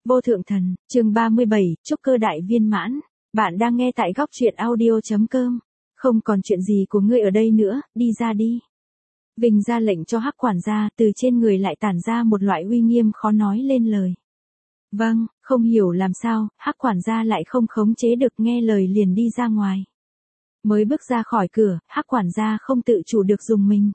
Vô thượng thần, chương 37, trúc cơ đại viên mãn. Bạn đang nghe tại góc truyện audio.com. Không còn chuyện gì của ngươi ở đây nữa, đi ra đi. Vinh ra lệnh cho Hắc quản gia, từ trên người lại tản ra một loại uy nghiêm khó nói lên lời. Vâng, không hiểu làm sao, Hắc quản gia lại không khống chế được, nghe lời liền đi ra ngoài. Mới bước ra khỏi cửa, Hắc quản gia không tự chủ được dùng mình.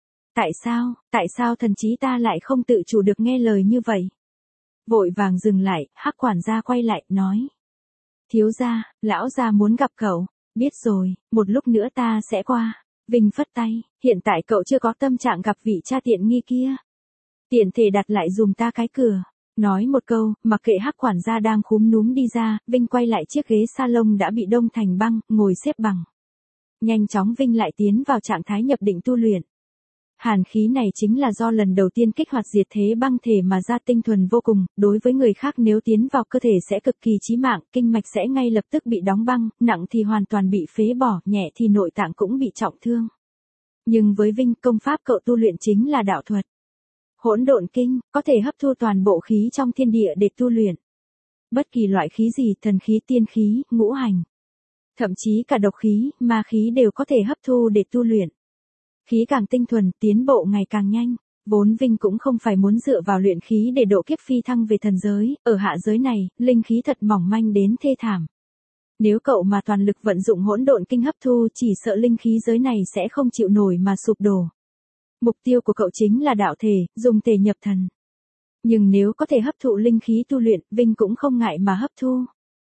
Tại sao thần trí ta lại không tự chủ được nghe lời như vậy? Vội vàng dừng lại, Hắc quản gia quay lại, nói. Thiếu gia, lão gia muốn gặp cậu. Biết rồi, một lúc nữa ta sẽ qua. Vinh phất tay, hiện tại cậu chưa có tâm trạng gặp vị cha tiện nghi kia. Tiện thể đặt lại dùm ta cái cửa. Nói một câu, mặc kệ Hắc quản gia đang khúm núm đi ra, Vinh quay lại chiếc ghế salon đã bị đông thành băng, ngồi xếp bằng. Nhanh chóng Vinh lại tiến vào trạng thái nhập định tu luyện. Hàn khí này chính là do lần đầu tiên kích hoạt diệt thế băng thể mà ra, tinh thuần vô cùng, đối với người khác nếu tiến vào cơ thể sẽ cực kỳ chí mạng, kinh mạch sẽ ngay lập tức bị đóng băng, nặng thì hoàn toàn bị phế bỏ, nhẹ thì nội tạng cũng bị trọng thương. Nhưng với Vinh, công pháp cậu tu luyện chính là đạo thuật. Hỗn độn kinh, có thể hấp thu toàn bộ khí trong thiên địa để tu luyện. Bất kỳ loại khí gì, thần khí, tiên khí, ngũ hành. Thậm chí cả độc khí, ma khí đều có thể hấp thu để tu luyện. Khí càng tinh thuần, tiến bộ ngày càng nhanh. Vốn Vinh cũng không phải muốn dựa vào luyện khí để độ kiếp phi thăng về thần giới, ở hạ giới này, linh khí thật mỏng manh đến thê thảm. Nếu cậu mà toàn lực vận dụng hỗn độn kinh hấp thu, chỉ sợ linh khí giới này sẽ không chịu nổi mà sụp đổ. Mục tiêu của cậu chính là đạo thể, dùng thể nhập thần. Nhưng nếu có thể hấp thụ linh khí tu luyện, Vinh cũng không ngại mà hấp thu.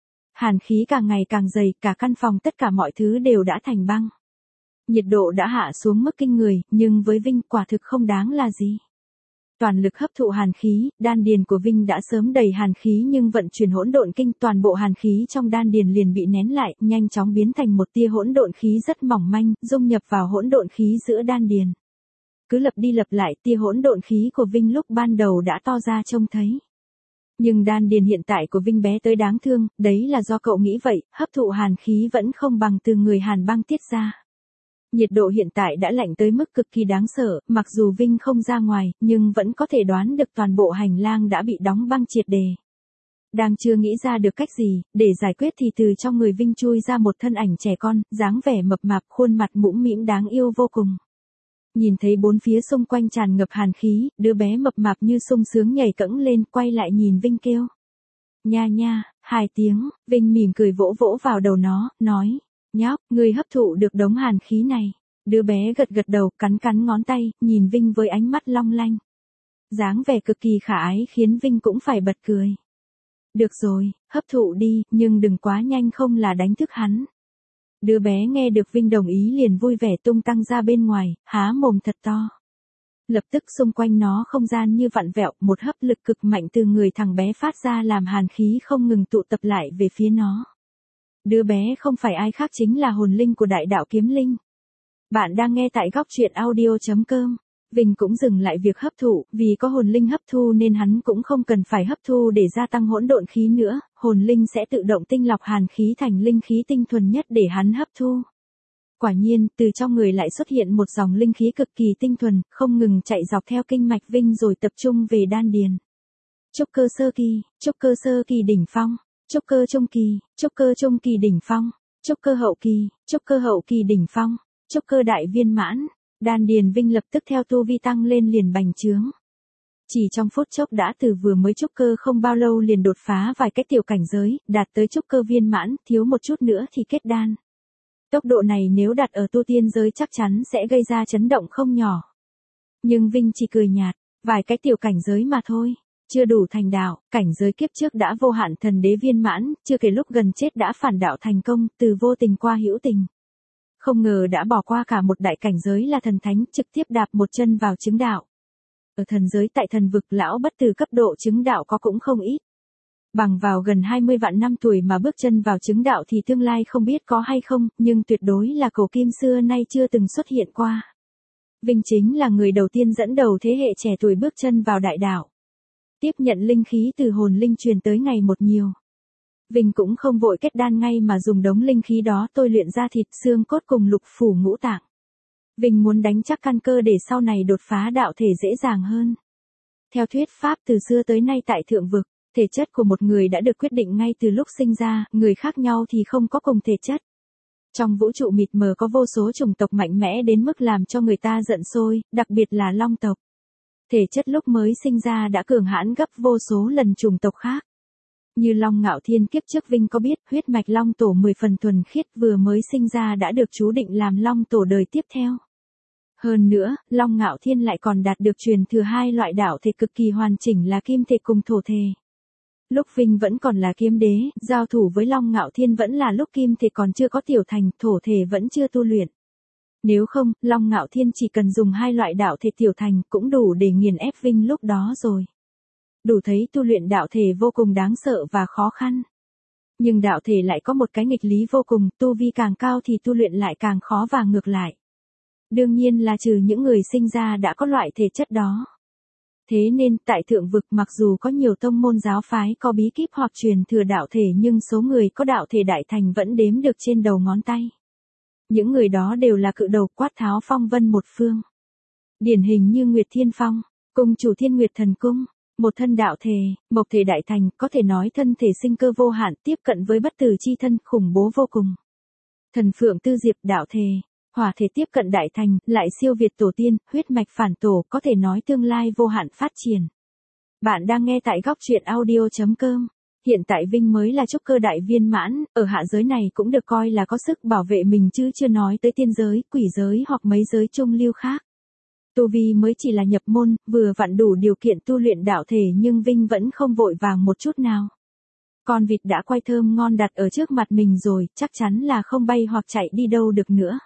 Hàn khí càng ngày càng dày, cả căn phòng tất cả mọi thứ đều đã thành băng. Nhiệt độ đã hạ xuống mức kinh người, nhưng với Vinh quả thực không đáng là gì. Toàn lực hấp thụ hàn khí, đan điền của Vinh đã sớm đầy hàn khí, nhưng vận chuyển hỗn độn kinh, toàn bộ hàn khí trong đan điền liền bị nén lại, nhanh chóng biến thành một tia hỗn độn khí rất mỏng manh, dung nhập vào hỗn độn khí giữa đan điền. Cứ lặp đi lặp lại, tia hỗn độn khí của Vinh lúc ban đầu đã to ra trông thấy. Nhưng đan điền hiện tại của Vinh bé tới đáng thương, đấy là do cậu nghĩ vậy, hấp thụ hàn khí vẫn không bằng từ người hàn băng tiết ra. Nhiệt độ hiện tại đã lạnh tới mức cực kỳ đáng sợ, mặc dù Vinh không ra ngoài, nhưng vẫn có thể đoán được toàn bộ hành lang đã bị đóng băng triệt đề. Đang chưa nghĩ ra được cách gì, để giải quyết thì từ trong người Vinh chui ra một thân ảnh trẻ con, dáng vẻ mập mạp, khuôn mặt mũm mĩm đáng yêu vô cùng. Nhìn thấy bốn phía xung quanh tràn ngập hàn khí, đứa bé mập mạp như sung sướng nhảy cẫng lên, quay lại nhìn Vinh kêu. Nha nha, 2 tiếng, Vinh mỉm cười vỗ vỗ vào đầu nó, nói. Nhóc, ngươi hấp thụ được đống hàn khí này. Đứa bé gật gật đầu, cắn cắn ngón tay, nhìn Vinh với ánh mắt long lanh. Dáng vẻ cực kỳ khả ái khiến Vinh cũng phải bật cười. Được rồi, hấp thụ đi, nhưng đừng quá nhanh không là đánh thức hắn. Đứa bé nghe được Vinh đồng ý liền vui vẻ tung tăng ra bên ngoài, há mồm thật to. Lập tức xung quanh nó không gian như vặn vẹo, một hấp lực cực mạnh từ người thằng bé phát ra làm hàn khí không ngừng tụ tập lại về phía nó. Đứa bé không phải ai khác chính là hồn linh của đại đạo kiếm linh. Bạn đang nghe tại góc truyện audio.com. Vinh cũng dừng lại việc hấp thụ, vì có hồn linh hấp thu nên hắn cũng không cần phải hấp thu để gia tăng hỗn độn khí nữa, hồn linh sẽ tự động tinh lọc hàn khí thành linh khí tinh thuần nhất để hắn hấp thu. Quả nhiên, từ trong người lại xuất hiện một dòng linh khí cực kỳ tinh thuần, không ngừng chạy dọc theo kinh mạch Vinh rồi tập trung về đan điền. Trúc cơ sơ kỳ đỉnh phong. Trúc cơ trung kỳ đỉnh phong, trúc cơ hậu kỳ đỉnh phong, trúc cơ đại viên mãn, đan điền Vinh lập tức theo tu vi tăng lên liền bành trướng. Chỉ trong phút chốc đã từ vừa mới trúc cơ không bao lâu liền đột phá vài cái tiểu cảnh giới, đạt tới trúc cơ viên mãn, thiếu một chút nữa thì kết đan. Tốc độ này nếu đặt ở tu tiên giới chắc chắn sẽ gây ra chấn động không nhỏ. Nhưng Vinh chỉ cười nhạt, vài cái tiểu cảnh giới mà thôi. Chưa đủ thành đạo, cảnh giới kiếp trước đã vô hạn thần đế viên mãn, chưa kể lúc gần chết đã phản đạo thành công, từ vô tình qua hữu tình. Không ngờ đã bỏ qua cả một đại cảnh giới là thần thánh, trực tiếp đạp một chân vào chứng đạo. Ở thần giới tại thần vực lão bất tử cấp độ chứng đạo có cũng không ít. Bằng vào gần 20 vạn năm tuổi mà bước chân vào chứng đạo thì tương lai không biết có hay không, nhưng tuyệt đối là cổ kim xưa nay chưa từng xuất hiện qua. Vinh chính là người đầu tiên dẫn đầu thế hệ trẻ tuổi bước chân vào đại đạo. Tiếp nhận linh khí từ hồn linh truyền tới ngày một nhiều. Vinh cũng không vội kết đan ngay mà dùng đống linh khí đó tôi luyện ra thịt xương cốt cùng lục phủ ngũ tạng. Vinh muốn đánh chắc căn cơ để sau này đột phá đạo thể dễ dàng hơn. Theo thuyết pháp từ xưa tới nay tại thượng vực, Thể chất của một người đã được quyết định ngay từ lúc sinh ra, người khác nhau thì không có cùng thể chất. Trong vũ trụ mịt mờ có vô số chủng tộc mạnh mẽ đến mức làm cho người ta giận sôi, đặc biệt là long tộc. Thể chất lúc mới sinh ra đã cường hãn gấp vô số lần chủng tộc khác. Như Long Ngạo Thiên kiếp trước Vinh có biết, huyết mạch Long Tổ 10 phần thuần khiết vừa mới sinh ra đã được chú định làm Long Tổ đời tiếp theo. Hơn nữa, Long Ngạo Thiên lại còn đạt được truyền thừa hai loại đạo thể cực kỳ hoàn chỉnh là kim thể cùng thổ thể. Lúc Vinh vẫn còn là kiếm đế, giao thủ với Long Ngạo Thiên vẫn là lúc kim thể còn chưa có tiểu thành, thổ thể vẫn chưa tu luyện. Nếu không, Long Ngạo Thiên chỉ cần dùng hai loại đạo thể tiểu thành cũng đủ để nghiền ép Vinh lúc đó rồi. Đủ thấy tu luyện đạo thể vô cùng đáng sợ và khó khăn. Nhưng đạo thể lại có một cái nghịch lý vô cùng, tu vi càng cao thì tu luyện lại càng khó và ngược lại. Đương nhiên là trừ những người sinh ra đã có loại thể chất đó. Thế nên, tại thượng vực mặc dù có nhiều tông môn giáo phái có bí kíp hoặc truyền thừa đạo thể nhưng số người có đạo thể đại thành vẫn đếm được trên đầu ngón tay. Những người đó đều là cự đầu quát tháo phong vân một phương. Điển hình như Nguyệt Thiên Phong, cung chủ Thiên Nguyệt Thần Cung, một thân đạo thể, mộc thể đại thành, có thể nói thân thể sinh cơ vô hạn tiếp cận với bất tử chi thân khủng bố vô cùng. Thần Phượng Tư Diệp đạo thể, hỏa thể tiếp cận đại thành, lại siêu việt tổ tiên, huyết mạch phản tổ, có thể nói tương lai vô hạn phát triển. Bạn đang nghe tại góc truyện audio.com. Hiện tại Vinh mới là trúc cơ đại viên mãn, ở hạ giới này cũng được coi là có sức bảo vệ mình chứ chưa nói tới tiên giới, quỷ giới hoặc mấy giới trung lưu khác. Tu vi mới chỉ là nhập môn, vừa vặn đủ điều kiện tu luyện đạo thể nhưng Vinh vẫn không vội vàng một chút nào. Con vịt đã quay thơm ngon đặt ở trước mặt mình rồi, chắc chắn là không bay hoặc chạy đi đâu được nữa.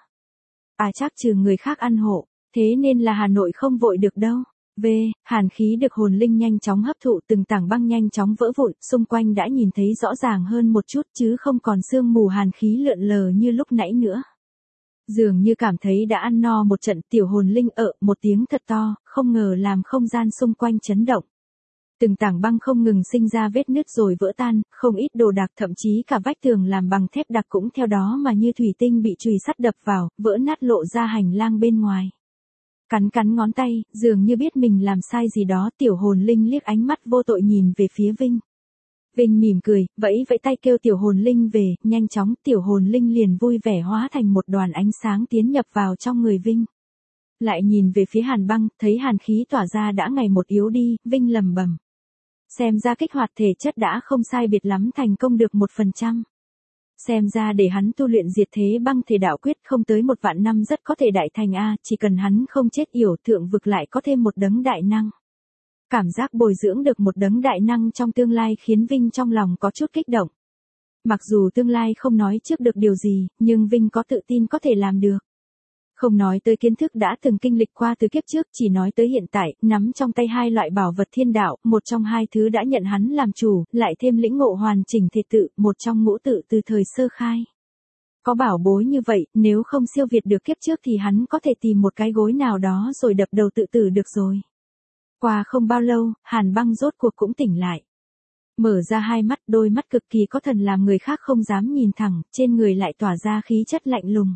Chắc trừ người khác ăn hộ, thế nên là Hà Nội không vội được đâu. Hàn khí được hồn linh nhanh chóng hấp thụ, từng tảng băng nhanh chóng vỡ vụn, xung quanh đã nhìn thấy rõ ràng hơn một chút chứ không còn sương mù hàn khí lượn lờ như lúc nãy nữa. Dường như cảm thấy đã ăn no một trận, tiểu hồn linh một tiếng thật to, không ngờ làm không gian xung quanh chấn động. Từng tảng băng không ngừng sinh ra vết nứt rồi vỡ tan, không ít đồ đạc thậm chí cả vách tường làm bằng thép đặc cũng theo đó mà như thủy tinh bị chùy sắt đập vào, vỡ nát lộ ra hành lang bên ngoài. Cắn ngón tay, dường như biết mình làm sai gì đó, tiểu hồn linh liếc ánh mắt vô tội nhìn về phía Vinh. Vinh mỉm cười, vẫy tay kêu tiểu hồn linh về, nhanh chóng tiểu hồn linh liền vui vẻ hóa thành một đoàn ánh sáng tiến nhập vào trong người Vinh. Lại nhìn về phía Hàn Băng, thấy hàn khí tỏa ra đã ngày một yếu đi, Vinh lẩm bẩm. Xem ra kích hoạt thể chất đã không sai biệt lắm, thành công được 1%. Xem ra để hắn tu luyện diệt thế băng thể đạo quyết không tới 1 vạn năm rất có thể đại thành chỉ cần hắn không chết yểu, thượng vực lại có thêm một đấng đại năng. Cảm giác bồi dưỡng được một đấng đại năng trong tương lai khiến Vinh trong lòng có chút kích động. Mặc dù tương lai không nói trước được điều gì, nhưng Vinh có tự tin có thể làm được. Không nói tới kiến thức đã từng kinh lịch qua từ kiếp trước, chỉ nói tới hiện tại, nắm trong tay hai loại bảo vật thiên đạo, một trong hai thứ đã nhận hắn làm chủ, lại thêm lĩnh ngộ hoàn chỉnh thể tự, một trong ngũ tự từ thời sơ khai. Có bảo bối như vậy, nếu không siêu việt được kiếp trước thì hắn có thể tìm một cái gối nào đó rồi đập đầu tự tử được rồi. Qua không bao lâu, Hàn Băng rốt cuộc cũng tỉnh lại. Mở ra hai mắt, đôi mắt cực kỳ có thần làm người khác không dám nhìn thẳng, trên người lại tỏa ra khí chất lạnh lùng.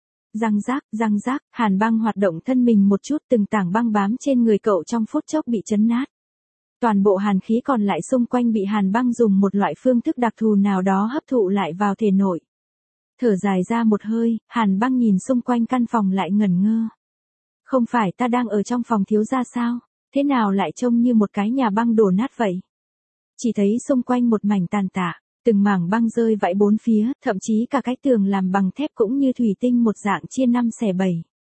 Răng rác, Hàn Băng hoạt động thân mình một chút, từng tảng băng bám trên người cậu trong phút chốc bị chấn nát. Toàn bộ hàn khí còn lại xung quanh bị Hàn Băng dùng một loại phương thức đặc thù nào đó hấp thụ lại vào thể nội. Thở dài ra một hơi, Hàn Băng nhìn xung quanh căn phòng lại ngẩn ngơ. Không phải ta đang ở trong phòng thiếu gia sao? Thế nào lại trông như một cái nhà băng đổ nát vậy? Chỉ thấy xung quanh một mảnh tàn tạ, từng mảng băng rơi vãi bốn phía, thậm chí cả cái tường làm bằng thép cũng như thủy tinh một dạng chia 5 xẻ 7.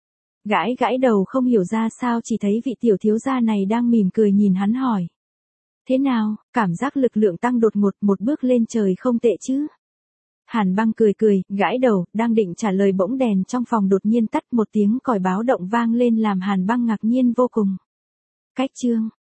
Gãi đầu không hiểu ra sao, chỉ thấy vị tiểu thiếu gia này đang mỉm cười nhìn hắn hỏi. Thế nào, cảm giác lực lượng tăng đột ngột, một bước lên trời không tệ chứ? Hàn Băng cười, gãi đầu, đang định trả lời bỗng đèn trong phòng đột nhiên tắt, một tiếng còi báo động vang lên làm Hàn Băng ngạc nhiên vô cùng. Cách chương